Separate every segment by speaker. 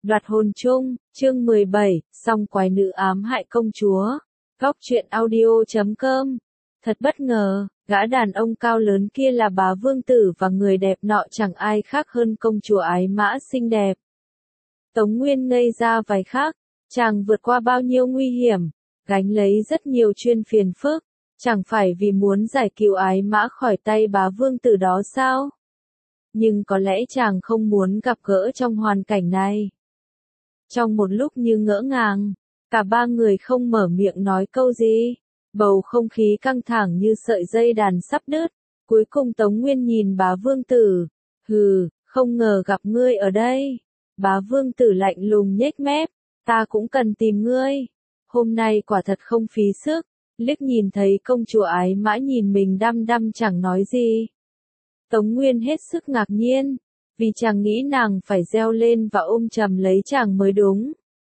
Speaker 1: Đoạt hồn chung, chương 17, song quái nữ ám hại công chúa. Góc truyện audio.com. Thật bất ngờ, gã đàn ông cao lớn kia là bá vương tử và người đẹp nọ chẳng ai khác hơn công chúa ái mã xinh đẹp. Tống Nguyên ngây ra vài khắc, chàng vượt qua bao nhiêu nguy hiểm, gánh lấy rất nhiều chuyên phiền phức, chẳng phải vì muốn giải cứu ái mã khỏi tay bá vương tử đó sao? Nhưng có lẽ chàng không muốn gặp gỡ trong hoàn cảnh này. Trong một lúc như ngỡ ngàng, cả ba người không mở miệng nói câu gì. Bầu không khí căng thẳng như sợi dây đàn sắp đứt. Cuối cùng Tống Nguyên nhìn bá vương tử. Hừ, không ngờ gặp ngươi ở đây. Bá vương tử lạnh lùng nhếch mép. Ta cũng cần tìm ngươi. Hôm nay quả thật không phí sức. Liếc nhìn thấy công chúa ái mã nhìn mình đăm đăm chẳng nói gì. Tống Nguyên hết sức ngạc nhiên. Vì chàng nghĩ nàng phải reo lên và ôm chầm lấy chàng mới đúng.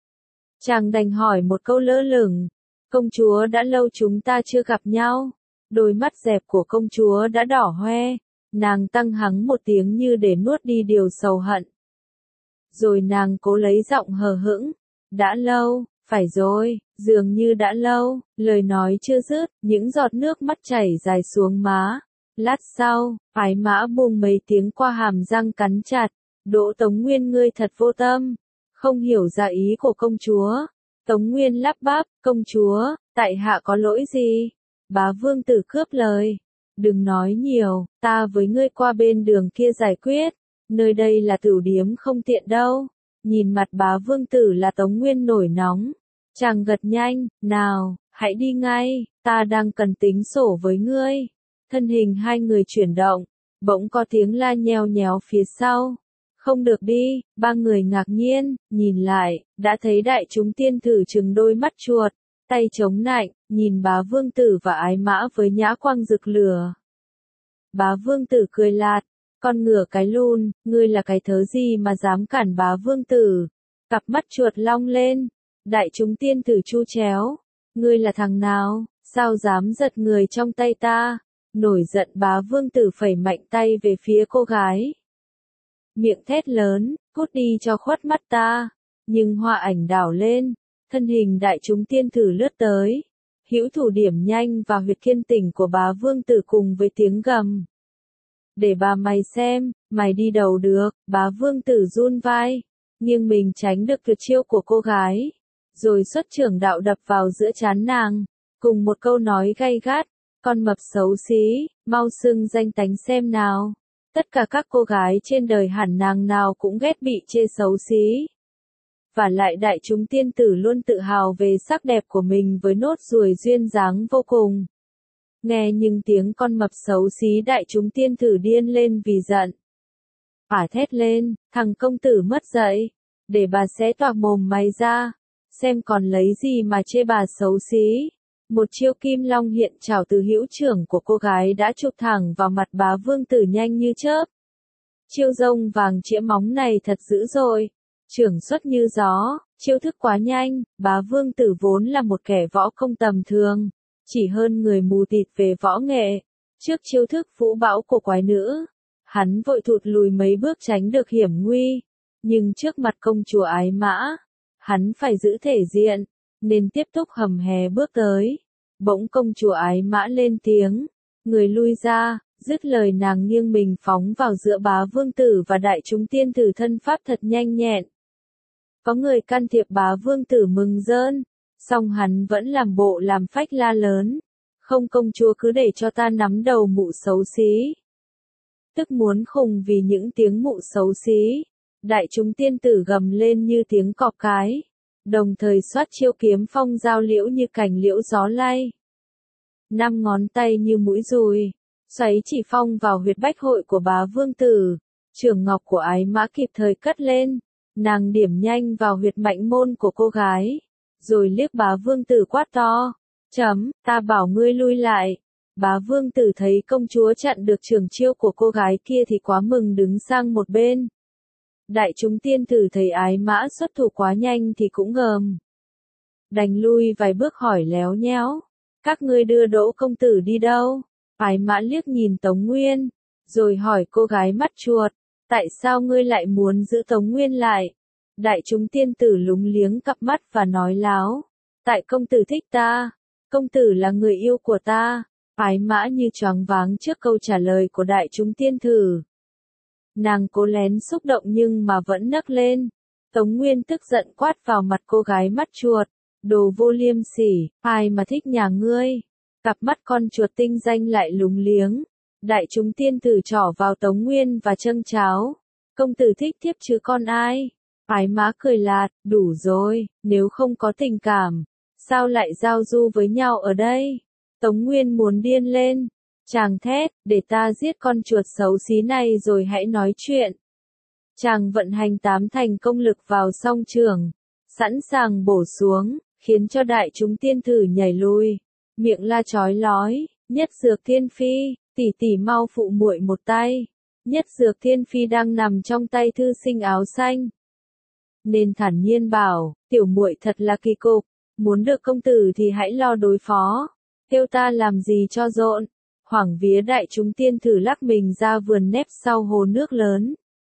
Speaker 1: Chàng đành hỏi một câu lơ lửng. Công chúa đã lâu chúng ta chưa gặp nhau. Đôi mắt dẹp của công chúa đã đỏ hoe. Nàng tăng hắng một tiếng như để nuốt đi điều sầu hận. Rồi nàng cố lấy giọng hờ hững. Đã lâu, phải rồi, dường như đã lâu. Lời nói chưa dứt, những giọt nước mắt chảy dài xuống má. Lát sau, ái mã buông mấy tiếng qua hàm răng cắn chặt. Đỗ Tống Nguyên ngươi thật vô tâm. Không hiểu ra ý của công chúa. Tống Nguyên lắp bắp, công chúa, tại hạ có lỗi gì? Bá vương tử cướp lời. Đừng nói nhiều, ta với ngươi qua bên đường kia giải quyết. Nơi đây là tửu điếm không tiện đâu. Nhìn mặt bá vương tử là Tống Nguyên nổi nóng. Chàng gật nhanh, nào, hãy đi ngay, ta đang cần tính sổ với ngươi. Thân hình hai người chuyển động, bỗng có tiếng la nheo nhéo phía sau. Không được đi, ba người ngạc nhiên, nhìn lại, đã thấy đại chúng tiên tử trừng đôi mắt chuột, tay chống nạnh, nhìn bá vương tử và ái mã với nhã quang rực lửa. Bá vương tử cười lạt, con ngựa cái lun, ngươi là cái thớ gì mà dám cản bá vương tử? Cặp mắt chuột long lên, đại chúng tiên tử chu chéo, ngươi là thằng nào, sao dám giật người trong tay ta? Nổi giận bá vương tử phẩy mạnh tay về phía cô gái. Miệng thét lớn, cút đi cho khuất mắt ta. Nhưng hoa ảnh đảo lên, thân hình đại chúng tiên tử lướt tới. Hữu thủ điểm nhanh vào huyệt kiên tỉnh của bá vương tử cùng với tiếng gầm. Để bà mày xem, mày đi đầu được, bá vương tử run vai. Nhưng mình tránh được tuyệt chiêu của cô gái. Rồi xuất trưởng đạo đập vào giữa trán nàng. Cùng một câu nói gay gắt. Con mập xấu xí, mau xưng danh tánh xem nào. Tất cả các cô gái trên đời hẳn nàng nào cũng ghét bị chê xấu xí. Và lại đại chúng tiên tử luôn tự hào về sắc đẹp của mình với nốt ruồi duyên dáng vô cùng. Nghe những tiếng con mập xấu xí đại chúng tiên tử điên lên vì giận. Ả thét lên, thằng công tử mất dạy. Để bà xé toạc mồm mày ra. Xem còn lấy gì mà chê bà xấu xí. Một chiêu kim long hiện trảo từ hữu trưởng của cô gái đã chụp thẳng vào mặt bá vương tử nhanh như chớp. Chiêu rông vàng chĩa móng này thật dữ dội. Trưởng xuất như gió, chiêu thức quá nhanh, bá vương tử vốn là một kẻ võ công tầm thường. Chỉ hơn người mù tịt về võ nghệ. Trước chiêu thức vũ bão của quái nữ, hắn vội thụt lùi mấy bước tránh được hiểm nguy. Nhưng trước mặt công chúa ái mã, hắn phải giữ thể diện. Nên tiếp tục hầm hè bước tới. Bỗng công chúa ái mã lên tiếng. Người lui ra, dứt lời nàng nghiêng mình phóng vào giữa bá vương tử và đại chúng tiên tử thân pháp thật nhanh nhẹn. Có người can thiệp bá vương tử mừng rơn. Song hắn vẫn làm bộ làm phách la lớn. Không công chúa cứ để cho ta nắm đầu mụ xấu xí. Tức muốn khùng vì những tiếng mụ xấu xí. Đại chúng tiên tử gầm lên như tiếng cọp cái. Đồng thời xoát chiêu kiếm phong giao liễu như cành liễu gió lay. 5 ngón tay như mũi dùi, xoáy chỉ phong vào huyệt bách hội của bá vương tử. Trường ngọc của ái mã kịp thời cất lên, nàng điểm nhanh vào huyệt mạnh môn của cô gái. Rồi liếc bá vương tử quát to, ta bảo ngươi lui lại. Bá vương tử thấy công chúa chặn được trường chiêu của cô gái kia thì quá mừng đứng sang một bên. Đại chúng tiên tử thấy ái mã xuất thủ quá nhanh thì cũng gờm. Đành lui vài bước hỏi léo nhéo. Các ngươi đưa Đỗ công tử đi đâu? Ái mã liếc nhìn Tống Nguyên. Rồi hỏi cô gái mắt chuột. Tại sao ngươi lại muốn giữ Tống Nguyên lại? Đại chúng tiên tử lúng liếng cặp mắt và nói láo. Tại công tử thích ta, công tử là người yêu của ta. Ái Mã như choáng váng trước câu trả lời của đại chúng tiên tử. Nàng cố lén xúc động nhưng mà vẫn nấc lên. Tống Nguyên tức giận quát vào mặt cô gái mắt chuột. Đồ vô liêm sỉ, ai mà thích nhà ngươi. Cặp mắt con chuột tinh danh lại lúng liếng. Đại chúng tiên tử trỏ vào Tống Nguyên và châng cháo. Công tử thích thiếp chứ con ai? Ái Mã cười lạt, đủ rồi, nếu không có tình cảm, sao lại giao du với nhau ở đây? Tống Nguyên muốn điên lên. Chàng thét, để ta giết con chuột xấu xí này rồi hãy nói chuyện. Chàng vận hành 8 thành công lực vào song trường, sẵn sàng bổ xuống, khiến cho đại chúng tiên tử nhảy lui, miệng la chói lói, Nhất Dược Thiên Phi, tỷ tỷ mau phụ muội một tay. Nhất Dược Thiên Phi đang nằm trong tay thư sinh áo xanh, nên thản nhiên bảo, tiểu muội thật là kỳ cục, muốn được công tử thì hãy lo đối phó, kêu ta làm gì cho rộn. Hoảng vía đại chúng tiên tử lắc mình ra vườn nép sau hồ nước lớn.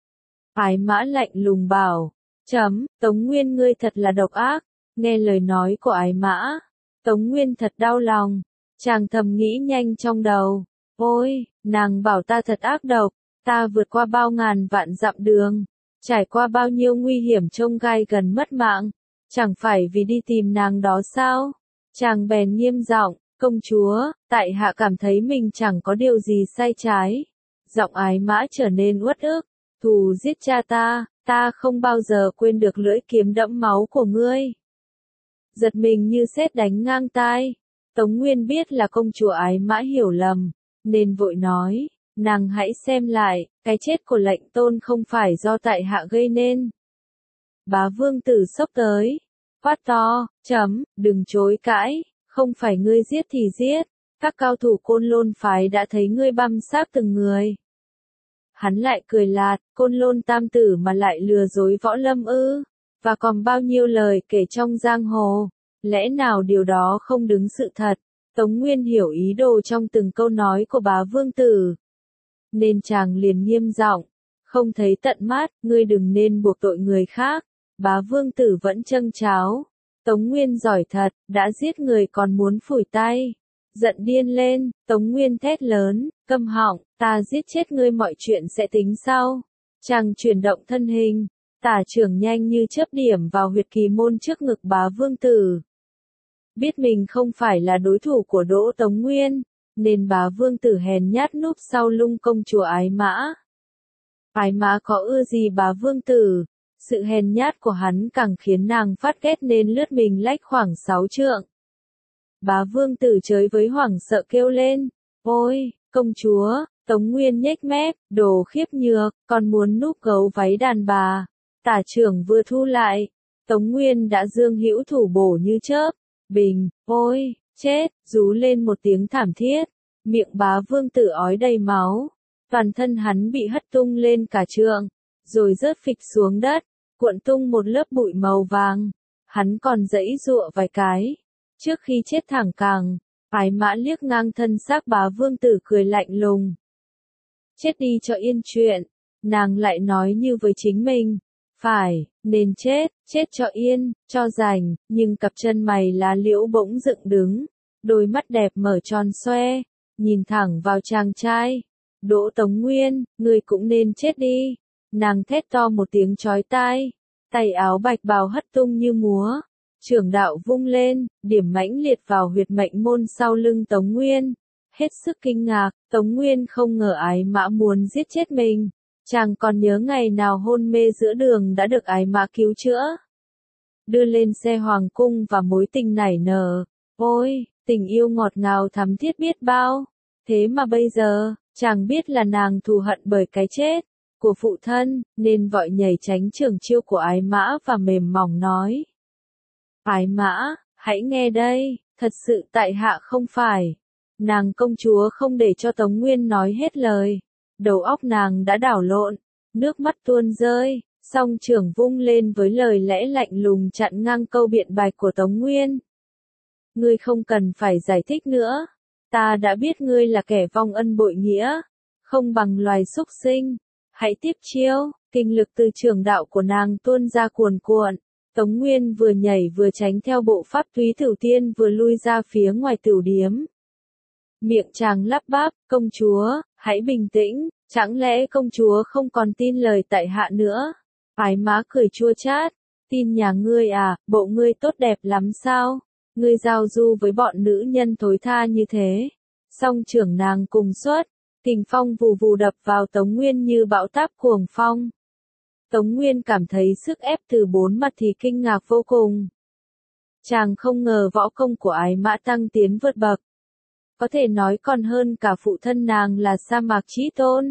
Speaker 1: Ái Mã lạnh lùng bảo, Tống Nguyên ngươi thật là độc ác. Nghe lời nói của Ái Mã, Tống Nguyên thật đau lòng, chàng thầm nghĩ nhanh trong đầu, ôi, nàng bảo ta thật ác độc, ta vượt qua bao ngàn vạn dặm đường, trải qua bao nhiêu nguy hiểm chông gai gần mất mạng, chẳng phải vì đi tìm nàng đó sao? Chàng bèn nghiêm giọng, công chúa, tại hạ cảm thấy mình chẳng có điều gì sai trái. Giọng Ái Mã trở nên uất ức, thù giết cha ta không bao giờ quên được lưỡi kiếm đẫm máu của ngươi. Giật mình như sét đánh ngang tai, Tống Nguyên biết là công chúa Ái Mã hiểu lầm, nên vội nói, nàng hãy xem lại, cái chết của lệnh tôn không phải do tại hạ gây nên. Bá Vương Tử sốc tới, quát to, đừng chối cãi, không phải ngươi giết thì giết, các cao thủ Côn Lôn phái đã thấy ngươi băm xác từng người. Hắn lại cười lạt, Côn Lôn tam tử mà lại lừa dối võ lâm ư, và còn bao nhiêu lời kể trong giang hồ, lẽ nào điều đó không đứng sự thật? Tống Nguyên hiểu ý đồ trong từng câu nói của Bá Vương Tử, nên chàng liền nghiêm giọng, không thấy tận mắt, ngươi đừng nên buộc tội người khác. Bá Vương Tử vẫn châng cháo, Tống Nguyên giỏi thật, đã giết người còn muốn phủi tay. Giận điên lên, Tống Nguyên thét lớn, câm họng, ta giết chết ngươi mọi chuyện sẽ tính sau. Chàng chuyển động thân hình, tả trưởng nhanh như chớp điểm vào huyệt kỳ môn trước ngực Bá Vương Tử. Biết mình không phải là đối thủ của Đỗ Tống Nguyên, nên Bá Vương Tử hèn nhát núp sau lưng công chúa Ái Mã. Ái Mã có ưa gì Bá Vương Tử, sự hèn nhát của hắn càng khiến nàng phát ghét nên lướt mình lách khoảng 6 trượng. Bá Vương Tử chới với hoảng sợ kêu lên, ôi, công chúa, Tống Nguyên nhếch mép, đồ khiếp nhược, còn muốn núp gấu váy đàn bà. Tả trưởng vừa thu lại, Tống Nguyên đã dương hữu thủ bổ như chớp, bình, ôi, chết, rú lên một tiếng thảm thiết, miệng Bá Vương Tử ói đầy máu, toàn thân hắn bị hất tung lên cả trượng, rồi rớt phịch xuống đất, cuộn tung một lớp bụi màu vàng, hắn còn giãy giụa vài cái, trước khi chết thẳng cẳng. Ái Mã liếc ngang thân xác Bá Vương Tử cười lạnh lùng. Chết đi cho yên chuyện, nàng lại nói như với chính mình, phải, nên chết, chết cho yên, cho rành, nhưng cặp chân mày lá liễu bỗng dựng đứng, đôi mắt đẹp mở tròn xoe, nhìn thẳng vào chàng trai. Đỗ Tống Nguyên, ngươi cũng nên chết đi. Nàng thét to một tiếng chói tai, tay áo bạch bào hất tung như múa. Trưởng đạo vung lên, điểm mãnh liệt vào huyệt mệnh môn sau lưng Tống Nguyên. Hết sức kinh ngạc, Tống Nguyên không ngờ Ái Mã muốn giết chết mình. Chàng còn nhớ ngày nào hôn mê giữa đường đã được Ái Mã cứu chữa, đưa lên xe hoàng cung và mối tình nảy nở. Ôi, tình yêu ngọt ngào thắm thiết biết bao. Thế mà bây giờ, chàng biết là nàng thù hận bởi cái chết của phụ thân, nên vội nhảy tránh trường chiêu của Ái Mã và mềm mỏng nói. Ái Mã, hãy nghe đây, thật sự tại hạ không phải. Nàng công chúa không để cho Tống Nguyên nói hết lời. Đầu óc nàng đã đảo lộn, nước mắt tuôn rơi, song trưởng vung lên với lời lẽ lạnh lùng chặn ngang câu biện bạch của Tống Nguyên. Ngươi không cần phải giải thích nữa. Ta đã biết ngươi là kẻ vong ân bội nghĩa, không bằng loài súc sinh. Hãy tiếp chiêu, Kinh lực từ trường đạo của nàng tuôn ra cuồn cuộn. Tống Nguyên vừa nhảy vừa tránh theo bộ pháp Thúy Tửu Tiên vừa lui ra phía ngoài tửu điếm. Miệng chàng lắp bắp, công chúa, hãy bình tĩnh, chẳng lẽ công chúa không còn tin lời tại hạ nữa? Ái Mã cười chua chát, tin nhà ngươi à, bộ ngươi tốt đẹp lắm sao? Ngươi giao du với bọn nữ nhân thối tha như thế. Song trưởng nàng cùng xuất, kình phong vù vù đập vào Tống Nguyên như bão táp cuồng phong. Tống Nguyên cảm thấy sức ép từ bốn mặt thì kinh ngạc vô cùng. Chàng không ngờ võ công của Ái Mã tăng tiến vượt bậc. Có thể nói còn hơn cả phụ thân nàng là Sa Mạc Chí Tôn.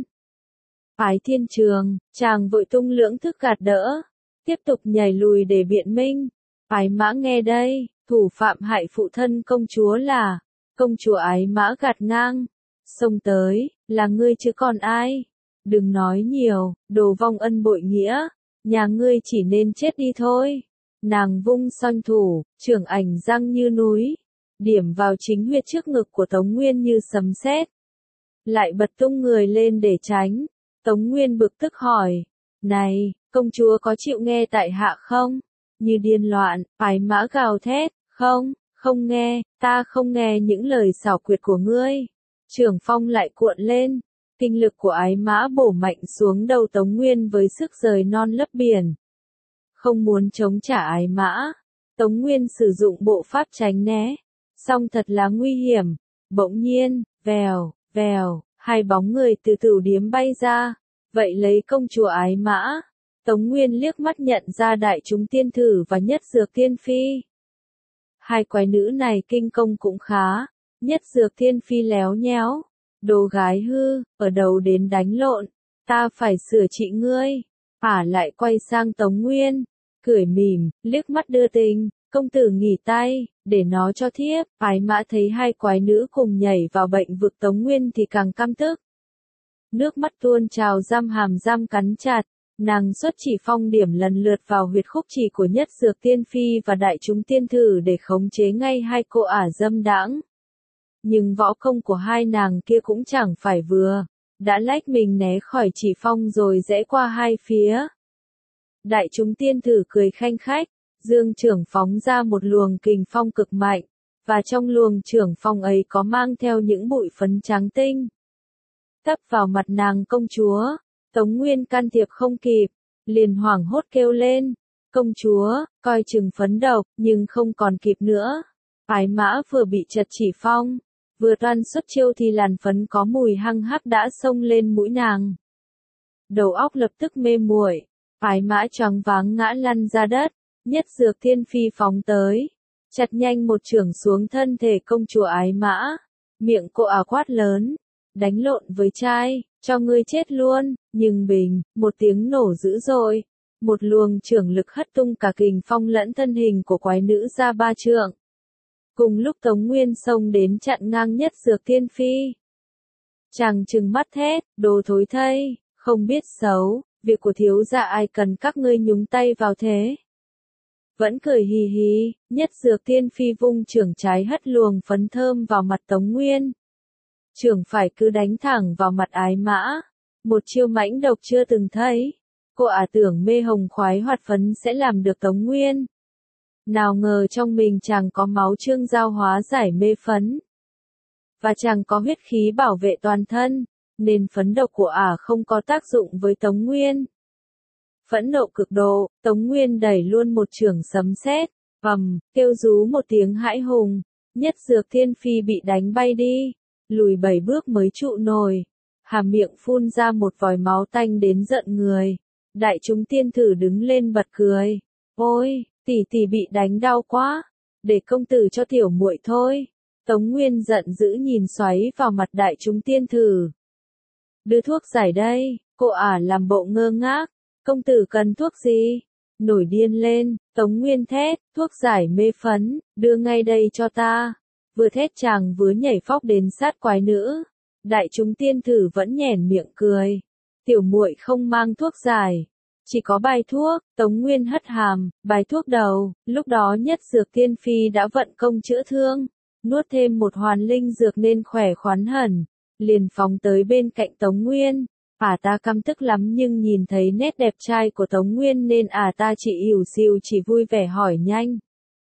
Speaker 1: Ái Thiên Trường, chàng vội tung lưỡng thức gạt đỡ, tiếp tục nhảy lùi để biện minh. Ái Mã nghe đây, thủ phạm hại phụ thân công chúa là, công chúa Ái Mã gạt ngang, xông tới, là ngươi chứ còn ai. Đừng nói nhiều, đồ vong ân bội nghĩa, nhà ngươi chỉ nên chết đi thôi. Nàng vung song thủ, trưởng ảnh răng như núi, điểm vào chính huyệt trước ngực của Tống Nguyên như sấm sét. Lại bật tung người lên để tránh. Tống Nguyên bực tức hỏi, này, công chúa có chịu nghe tại hạ không? Như điên loạn, Ái Mã gào thét, không nghe, ta không nghe những lời xảo quyệt của ngươi. Trưởng phong lại cuộn lên, kinh lực của Ái Mã bổ mạnh xuống đầu Tống Nguyên với sức rời non lấp biển. Không muốn chống trả Ái Mã, Tống Nguyên sử dụng bộ pháp tránh né, song thật là nguy hiểm. Bỗng nhiên, vèo, vèo, hai bóng người từ tửu điếm bay ra, vậy lấy công chúa Ái Mã. Tống Nguyên liếc mắt nhận ra Đại Chúng Tiên Thử và Nhất Dược Tiên Phi. Hai quái nữ này kinh công cũng khá. Nhất Dược Tiên Phi léo nhéo, đồ gái hư, ở đầu đến đánh lộn, ta phải sửa trị ngươi. Lại quay sang Tống Nguyên, cười mỉm, liếc mắt đưa tình, công tử nghỉ tay, để nó cho thiếp. Ái Mã thấy hai quái nữ cùng nhảy vào bệnh vực Tống Nguyên thì càng căm tức. Nước mắt tuôn trào, hàm răng cắn chặt, nàng xuất chỉ phong điểm lần lượt vào huyệt khúc chỉ của Nhất Dược Tiên Phi và Đại Chúng Tiên Thử để khống chế ngay hai cô ả dâm đãng. Nhưng võ công của hai nàng kia cũng chẳng phải vừa, đã lách mình né khỏi chỉ phong rồi rẽ qua hai phía. Đại Chúng Tiên Thử cười khanh khách, dương trưởng phóng ra một luồng kình phong cực mạnh, và trong luồng trưởng phong ấy có mang theo những bụi phấn trắng tinh. Tấp vào mặt nàng công chúa, Tống Nguyên can thiệp không kịp, liền hoảng hốt kêu lên, công chúa, coi chừng phấn độc, nhưng không còn kịp nữa. Ái Mã vừa bị chật chỉ phong, vừa toan xuất chiêu thì làn phấn có mùi hăng hắc đã xông lên mũi nàng. Đầu óc lập tức mê muội, Ái Mã choáng váng ngã lăn ra đất. Nhất Dược Tiên Phi phóng tới, chặt nhanh một chưởng xuống thân thể công chúa Ái Mã. Miệng cô ả quát lớn, đánh lộn với trai, cho ngươi chết luôn. Nhưng bình, một tiếng nổ dữ dội, một luồng chưởng lực hất tung cả kình phong lẫn thân hình của quái nữ ra 3 trượng. Cùng lúc Tống Nguyên xông đến chặn ngang Nhất Dược Tiên Phi. Chàng trừng mắt thét, đồ thối thây, không biết xấu, việc của thiếu gia ai cần các ngươi nhúng tay vào thế. Vẫn cười hì hì, Nhất Dược Tiên Phi vung chưởng trái hất luồng phấn thơm vào mặt Tống Nguyên. Chưởng phải cứ đánh thẳng vào mặt Ái Mã, một chiêu mãnh độc chưa từng thấy. Cô ả tưởng mê hồng khoái hoạt phấn sẽ làm được Tống Nguyên. Nào ngờ trong mình chàng có máu trương giao hóa giải mê phấn. Và chàng có huyết khí bảo vệ toàn thân, nên phấn độc của ả không có tác dụng với Tống Nguyên. Phẫn nộ cực độ, Tống Nguyên đẩy luôn một chưởng sấm sét, kêu rú một tiếng hãi hùng. Nhất Dược Tiên Phi bị đánh bay đi, lùi 7 bước mới trụ nổi, hàm miệng phun ra một vòi máu tanh đến giận người. Đại Chúng Tiên Thử đứng lên bật cười, ôi, tỷ tỷ bị đánh đau quá, để công tử cho tiểu muội thôi. Tống Nguyên giận dữ nhìn xoáy vào mặt Đại Chúng Tiên Thử. Đưa thuốc giải đây, cô ả làm bộ ngơ ngác, công tử cần thuốc gì? Nổi điên lên, Tống Nguyên thét, thuốc giải mê phấn, đưa ngay đây cho ta. Vừa thét chàng vừa nhảy phóc đến sát quái nữ. Đại Chúng Tiên Thử vẫn nhoẻn miệng cười. Tiểu muội không mang thuốc giải, chỉ có bài thuốc. Tống Nguyên hất hàm, bài thuốc đầu. Lúc đó Nhất Dược Tiên Phi đã vận công chữa thương, nuốt thêm một hoàn linh dược nên khỏe khoắn hẳn, liền phóng tới bên cạnh Tống Nguyên. ta căm tức lắm nhưng nhìn thấy nét đẹp trai của Tống Nguyên nên ta chỉ ỉu xìu chỉ vui vẻ hỏi nhanh.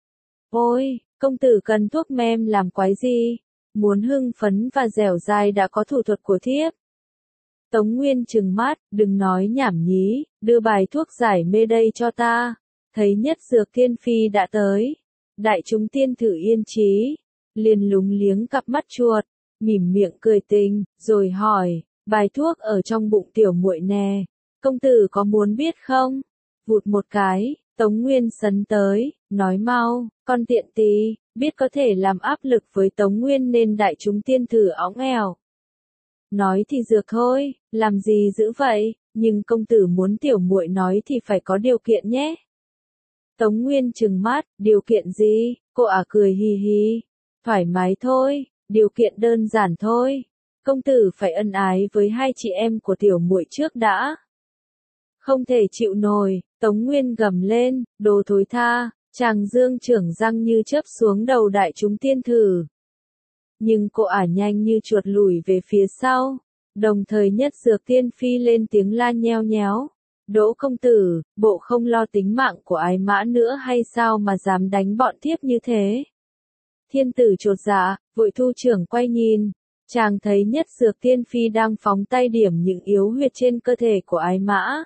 Speaker 1: Ôi, công tử cần thuốc mem làm quái gì? Muốn hưng phấn và dẻo dai đã có thủ thuật của thiếp. Tống Nguyên trừng mắt, đừng nói nhảm nhí, đưa bài thuốc giải mê đây cho ta. Thấy Nhất Dược Thiên Phi đã tới. Đại chúng tiên thử yên trí, liền lúng liếng cặp mắt chuột, mỉm miệng cười tình, rồi hỏi, bài thuốc ở trong bụng tiểu muội nè, công tử có muốn biết không? Vụt một cái, Tống Nguyên sấn tới, nói mau, con tiện tì, biết có thể làm áp lực với Tống Nguyên nên đại chúng tiên thử óng ẻo. Nói thì dược thôi, làm gì dữ vậy, nhưng công tử muốn tiểu muội nói thì phải có điều kiện nhé. Tống Nguyên trừng mắt, điều kiện gì? Cô cười hì hì. Thoải mái thôi, điều kiện đơn giản thôi. Công tử phải ân ái với hai chị em của tiểu muội trước đã. Không thể chịu nổi, Tống Nguyên gầm lên, đồ thối tha, chàng dương trưởng răng như chớp xuống đầu đại chúng tiên thử. Nhưng cô nhanh như chuột lùi về phía sau, đồng thời Nhất Dược Tiên Phi lên tiếng la nheo nhéo. Đỗ công tử, bộ không lo tính mạng của ái mã nữa hay sao mà dám đánh bọn thiếp như thế? Thiên tử chột dạ, vội thu trưởng quay nhìn, chàng thấy Nhất Dược Tiên Phi đang phóng tay điểm những yếu huyệt trên cơ thể của ái mã.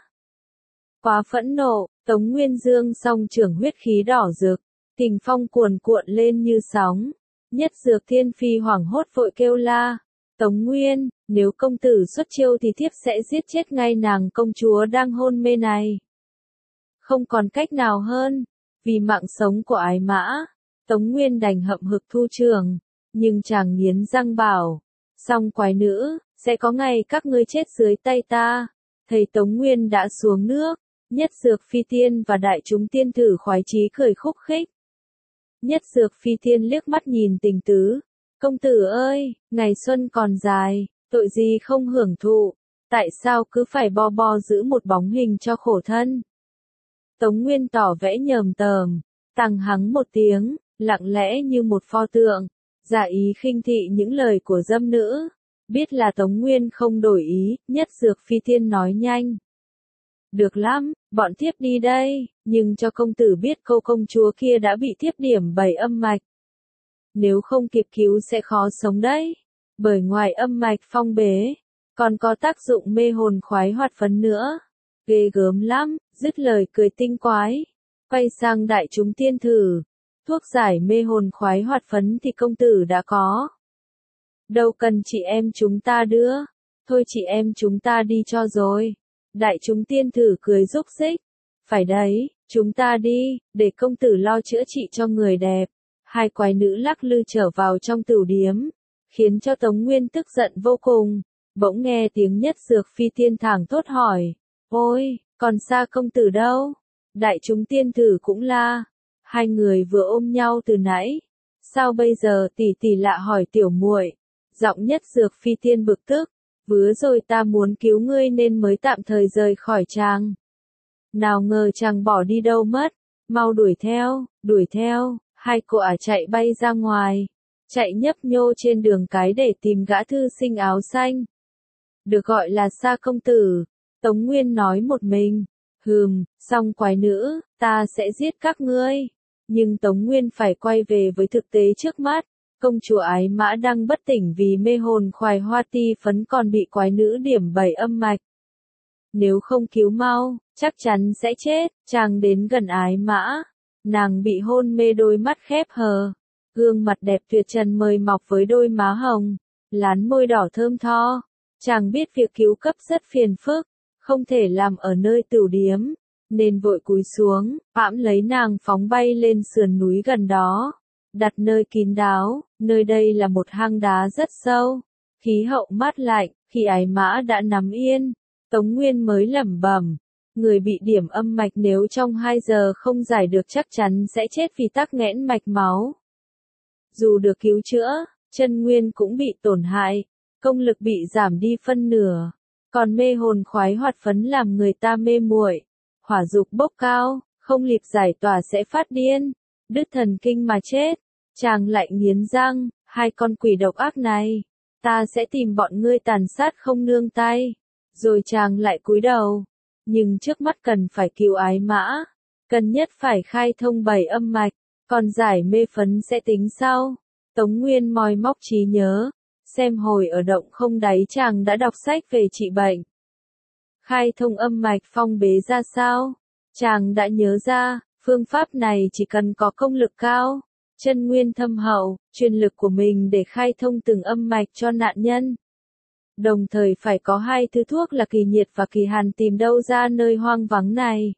Speaker 1: Quá phẫn nộ, Tống Nguyên dương song trưởng huyết khí đỏ rực, kình phong cuồn cuộn lên như sóng. Nhất Dược Thiên Phi hoảng hốt vội kêu la, Tống Nguyên, nếu công tử xuất chiêu thì thiếp sẽ giết chết ngay nàng công chúa đang hôn mê này. Không còn cách nào hơn, vì mạng sống của ái mã, Tống Nguyên đành hậm hực thu trường, nhưng chàng nghiến răng bảo, song quái nữ, sẽ có ngày các ngươi chết dưới tay ta. Thấy Tống Nguyên đã xuống nước, Nhất Dược Phi Tiên và đại chúng tiên thử khoái chí cười khúc khích. Nhất Dược Phi Tiên liếc mắt nhìn Tình Tứ, công tử ơi, ngày xuân còn dài, tội gì không hưởng thụ, tại sao cứ phải bo bo giữ một bóng hình cho khổ thân? Tống Nguyên tỏ vẻ nhờm tờm, tằng hắng một tiếng, lặng lẽ như một pho tượng, giả ý khinh thị những lời của dâm nữ. Biết là Tống Nguyên không đổi ý, Nhất Dược Phi Tiên nói nhanh. Được lắm, bọn thiếp đi đây, nhưng cho công tử biết cô công chúa kia đã bị thiếp điểm 7 âm mạch. Nếu không kịp cứu sẽ khó sống đấy, bởi ngoài âm mạch phong bế, còn có tác dụng mê hồn khoái hoạt phấn nữa. Ghê gớm lắm, dứt lời cười tinh quái, quay sang đại chúng tiên thử. Thuốc giải mê hồn khoái hoạt phấn thì công tử đã có. Đâu cần chị em chúng ta đưa, thôi chị em chúng ta đi cho rồi. Đại chúng tiên thử cười rúc rích. Phải đấy, chúng ta đi, để công tử lo chữa trị cho người đẹp. Hai quái nữ lắc lư trở vào trong tửu điếm, khiến cho Tống Nguyên tức giận vô cùng. Bỗng nghe tiếng Nhất Dược Phi Tiên thảng thốt hỏi, ôi, còn xa công tử đâu? Đại chúng tiên thử cũng la, hai người vừa ôm nhau từ nãy, sao bây giờ tỷ tỷ lạ hỏi tiểu muội? Giọng Nhất Dược Phi Tiên bực tức, vừa rồi ta muốn cứu ngươi nên mới tạm thời rời khỏi chàng. Nào ngờ chàng bỏ đi đâu mất, mau đuổi theo, hai cô chạy bay ra ngoài, chạy nhấp nhô trên đường cái để tìm gã thư sinh áo xanh. Được gọi là Sa công tử, Tống Nguyên nói một mình, song quái nữ, ta sẽ giết các ngươi. Nhưng Tống Nguyên phải quay về với thực tế trước mắt. Công chúa ái mã đang bất tỉnh vì mê hồn khoái hoa ti phấn còn bị quái nữ điểm 7 âm mạch. Nếu không cứu mau, chắc chắn sẽ chết. Chàng đến gần ái mã, nàng bị hôn mê đôi mắt khép hờ, gương mặt đẹp tuyệt trần mời mọc với đôi má hồng, lán môi đỏ thơm tho. Chàng biết việc cứu cấp rất phiền phức, không thể làm ở nơi tửu điếm, nên vội cúi xuống, ẵm lấy nàng phóng bay lên sườn núi gần đó, đặt nơi kín đáo. Nơi đây là một hang đá rất sâu, khí hậu mát lạnh. Khi ái mã đã nằm yên, Tống Nguyên mới lẩm bẩm, người bị điểm âm mạch nếu trong 2 giờ không giải được chắc chắn sẽ chết vì tắc nghẽn mạch máu. Dù được cứu chữa, chân nguyên cũng bị tổn hại, công lực bị giảm đi phân nửa, còn mê hồn khoái hoạt phấn làm người ta mê muội, hỏa dục bốc cao, không kịp giải tỏa sẽ phát điên, đứt thần kinh mà chết. Chàng lại nghiến răng, hai con quỷ độc ác này, ta sẽ tìm bọn ngươi tàn sát không nương tay. rồi chàng lại cúi đầu. Nhưng trước mắt cần phải cứu ái mã, cần nhất phải khai thông 7 âm mạch, còn giải mê phấn sẽ tính sau. Tống Nguyên moi móc trí nhớ, xem hồi ở động không đáy chàng đã đọc sách về trị bệnh. Khai thông âm mạch phong bế ra sao? Chàng đã nhớ ra, phương pháp này chỉ cần có công lực cao, chân nguyên thâm hậu, truyền lực của mình để khai thông từng âm mạch cho nạn nhân. Đồng thời phải có 2 thứ thuốc là kỳ nhiệt và kỳ hàn, tìm đâu ra nơi hoang vắng này.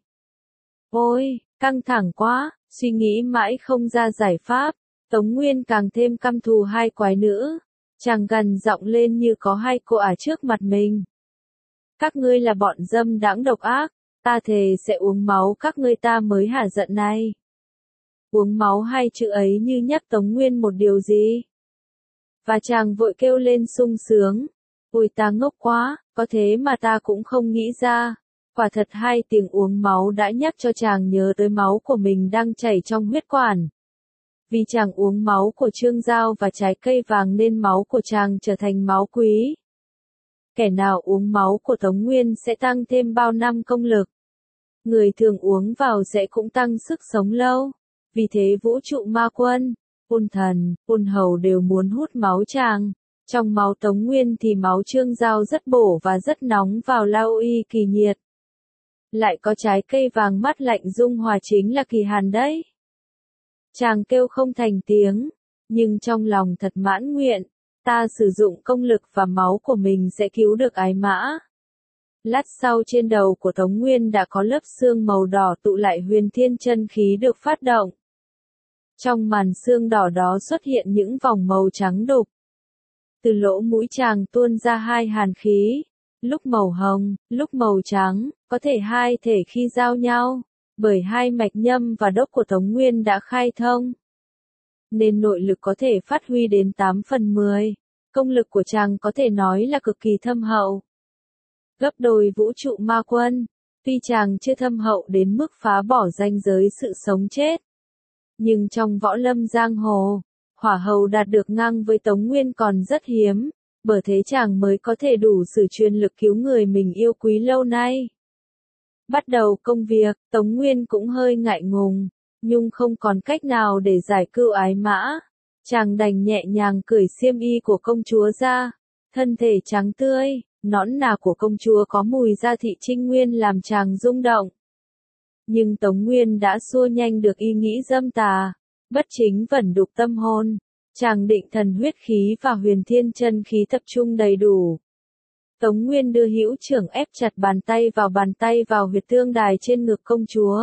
Speaker 1: Ôi, căng thẳng quá, suy nghĩ mãi không ra giải pháp. Tống Nguyên càng thêm căm thù 2 quái nữ. Chàng gần giọng lên như có 2 cô ả trước mặt mình. Các ngươi là bọn dâm đãng độc ác, ta thề sẽ uống máu các ngươi ta mới hả giận này. Uống máu 2 chữ ấy như nhắc Tống Nguyên một điều gì. Và chàng vội kêu lên sung sướng. Ôi ta ngốc quá, có thế mà ta cũng không nghĩ ra. Quả thật 2 tiếng uống máu đã nhắc cho chàng nhớ tới máu của mình đang chảy trong huyết quản. Vì chàng uống máu của Trương Giao và trái cây vàng nên máu của chàng trở thành máu quý. Kẻ nào uống máu của Tống Nguyên sẽ tăng thêm bao năm công lực. Người thường uống vào sẽ cũng tăng sức sống lâu. Vì thế vũ trụ ma quân, ôn thần, ôn hầu đều muốn hút máu chàng. Trong máu Tống Nguyên thì máu Trương Giao rất bổ và rất nóng vào lao y kỳ nhiệt. Lại có trái cây vàng mắt lạnh dung hòa chính là kỳ hàn đấy. Chàng kêu không thành tiếng, nhưng trong lòng thật mãn nguyện, ta sử dụng công lực và máu của mình sẽ cứu được ái mã. Lát sau trên đầu của Tống Nguyên đã có lớp xương màu đỏ tụ lại, huyền thiên chân khí được phát động. Trong màn xương đỏ đó xuất hiện những vòng màu trắng đục. Từ lỗ mũi chàng tuôn ra 2 hàn khí, lúc màu hồng, lúc màu trắng, có thể 2 thể khi giao nhau, bởi 2 mạch nhâm và đốc của Tống Nguyên đã khai thông. Nên nội lực có thể phát huy đến 8/10, công lực của chàng có thể nói là cực kỳ thâm hậu. Gấp đôi vũ trụ ma quân, tuy chàng chưa thâm hậu đến mức phá bỏ ranh giới sự sống chết. Nhưng trong võ lâm giang hồ, hỏa hầu đạt được ngang với Tống Nguyên còn rất hiếm, bởi thế chàng mới có thể đủ sử truyền lực cứu người mình yêu quý lâu nay. Bắt đầu công việc, Tống Nguyên cũng hơi ngại ngùng, nhưng không còn cách nào để giải cứu ái mã. Chàng đành nhẹ nhàng cởi xiêm y của công chúa ra, thân thể trắng tươi, nõn nà của công chúa có mùi gia thị trinh nguyên làm chàng rung động. Nhưng Tống Nguyên đã xua nhanh được ý nghĩ dâm tà, bất chính vẩn đục tâm hồn. Chàng định thần huyết khí và huyền thiên chân khí tập trung đầy đủ. Tống Nguyên đưa hữu trưởng ép chặt bàn tay vào huyệt tương đài trên ngực công chúa.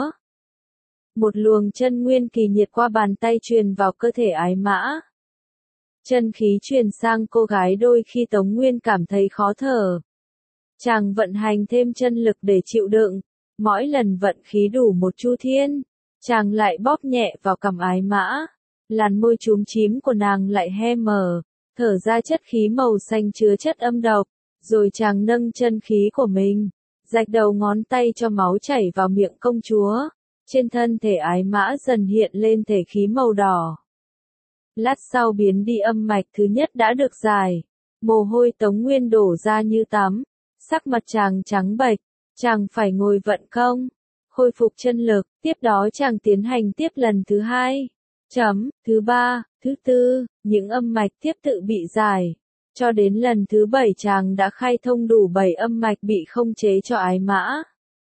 Speaker 1: Một luồng chân nguyên kỳ nhiệt qua bàn tay truyền vào cơ thể ái mã. Chân khí truyền sang cô gái đôi khi Tống Nguyên cảm thấy khó thở. Chàng vận hành thêm chân lực để chịu đựng. Mỗi lần vận khí đủ một chu thiên, chàng lại bóp nhẹ vào cằm ái mã. Làn môi chúm chím của nàng lại hé mở, thở ra chất khí màu xanh chứa chất âm độc. Rồi chàng nâng chân khí của mình, rạch đầu ngón tay cho máu chảy vào miệng công chúa. Trên thân thể ái mã dần hiện lên thể khí màu đỏ. Lát sau biến đi âm mạch thứ nhất đã được giải. Mồ hôi Tống Nguyên đổ ra như tắm. Sắc mặt chàng trắng bệch, chàng phải ngồi vận công, khôi phục chân lực. Tiếp đó chàng tiến hành tiếp lần thứ 2, thứ 3, thứ 4, những âm mạch tiếp tự bị giải. Cho đến lần thứ 7 chàng đã khai thông đủ 7 âm mạch bị không chế cho ái mã.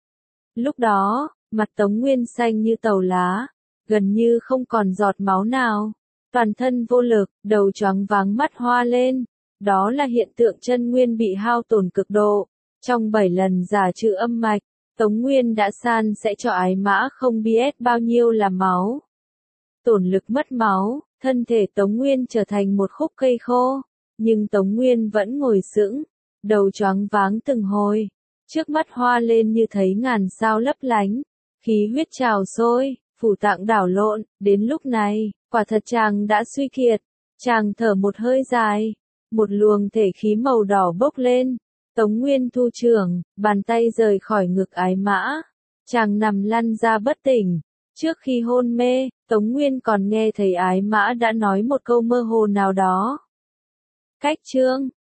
Speaker 1: Lúc đó, mặt Tống Nguyên xanh như tàu lá, gần như không còn giọt máu nào. Toàn thân vô lực, đầu choáng váng mắt hoa lên. Đó là hiện tượng chân nguyên bị hao tổn cực độ. Trong 7 lần giả trừ âm mạch, Tống Nguyên đã san sẽ cho ái mã không biết bao nhiêu là máu. Tổn lực mất máu, thân thể Tống Nguyên trở thành một khúc cây khô. Nhưng Tống Nguyên vẫn ngồi sững, đầu choáng váng từng hồi. Trước mắt hoa lên như thấy ngàn sao lấp lánh, khí huyết trào sôi, phủ tạng đảo lộn. Đến lúc này, quả thật chàng đã suy kiệt. Chàng thở một hơi dài, một luồng thể khí màu đỏ bốc lên. Tống Nguyên thu trưởng, bàn tay rời khỏi ngực ái mã. Chàng nằm lăn ra bất tỉnh. Trước khi hôn mê, Tống Nguyên còn nghe thấy ái mã đã nói một câu mơ hồ nào đó. Cách chương